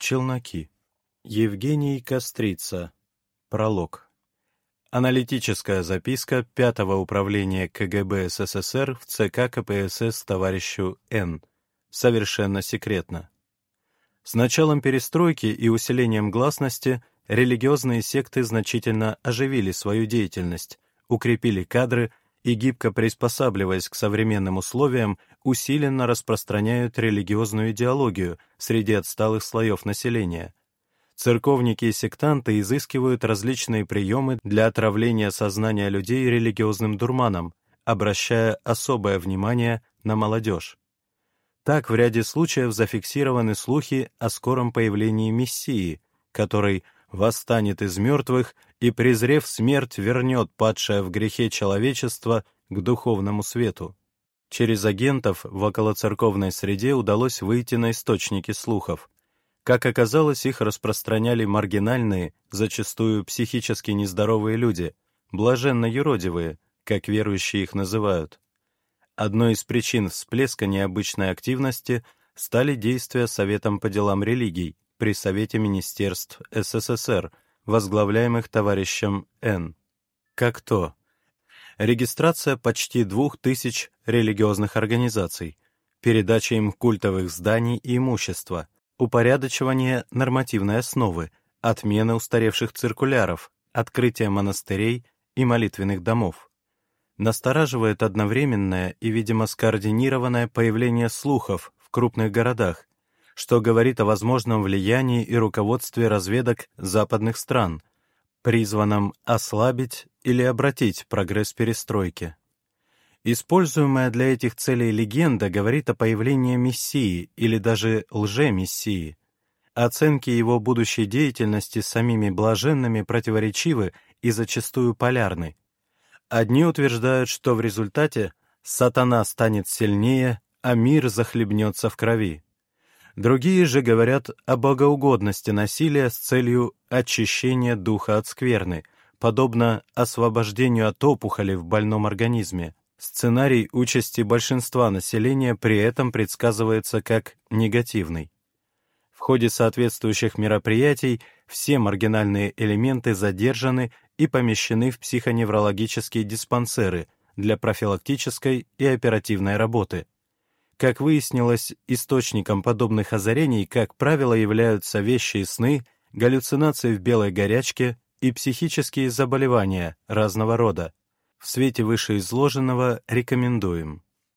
Челноки. Евгений Кострица. Пролог. Аналитическая записка 5-го управления КГБ СССР в ЦК КПСС товарищу Н. Совершенно секретно. С началом перестройки и усилением гласности религиозные секты значительно оживили свою деятельность, укрепили кадры и, гибко приспосабливаясь к современным условиям, усиленно распространяют религиозную идеологию среди отсталых слоев населения. Церковники и сектанты изыскивают различные приемы для отравления сознания людей религиозным дурманом, обращая особое внимание на молодежь. Так, в ряде случаев зафиксированы слухи о скором появлении Мессии, который восстанет из мертвых и, презрев смерть, вернет падшее в грехе человечество к духовному свету. Через агентов в околоцерковной среде удалось выйти на источники слухов. Как оказалось, их распространяли маргинальные, зачастую психически нездоровые люди, блаженно-юродивые, как верующие их называют. Одной из причин всплеска необычной активности стали действия Советом по делам религий при Совете министерств СССР, возглавляемых товарищем Н. Как то: регистрация почти 2000 религиозных организаций, передача им культовых зданий и имущества, упорядочивание нормативной основы, отмена устаревших циркуляров, открытие монастырей и молитвенных домов. Настораживает одновременное и, видимо, скоординированное появление слухов в крупных городах, что говорит о возможном влиянии и руководстве разведок западных стран, призванном ослабить или обратить прогресс перестройки. Используемая для этих целей легенда говорит о появлении Мессии или даже лже-мессии. Оценки его будущей деятельности самими блаженными противоречивы и зачастую полярны. Одни утверждают, что в результате сатана станет сильнее, а мир захлебнется в крови. Другие же говорят о богоугодности насилия с целью очищения духа от скверны, подобно освобождению от опухоли в больном организме. Сценарий участи большинства населения при этом предсказывается как негативный. В ходе соответствующих мероприятий все маргинальные элементы задержаны и помещены в психоневрологические диспансеры для профилактической и оперативной работы. Как выяснилось, источником подобных озарений, как правило, являются вещие сны, галлюцинации в белой горячке и психические заболевания разного рода. В свете вышеизложенного рекомендуем.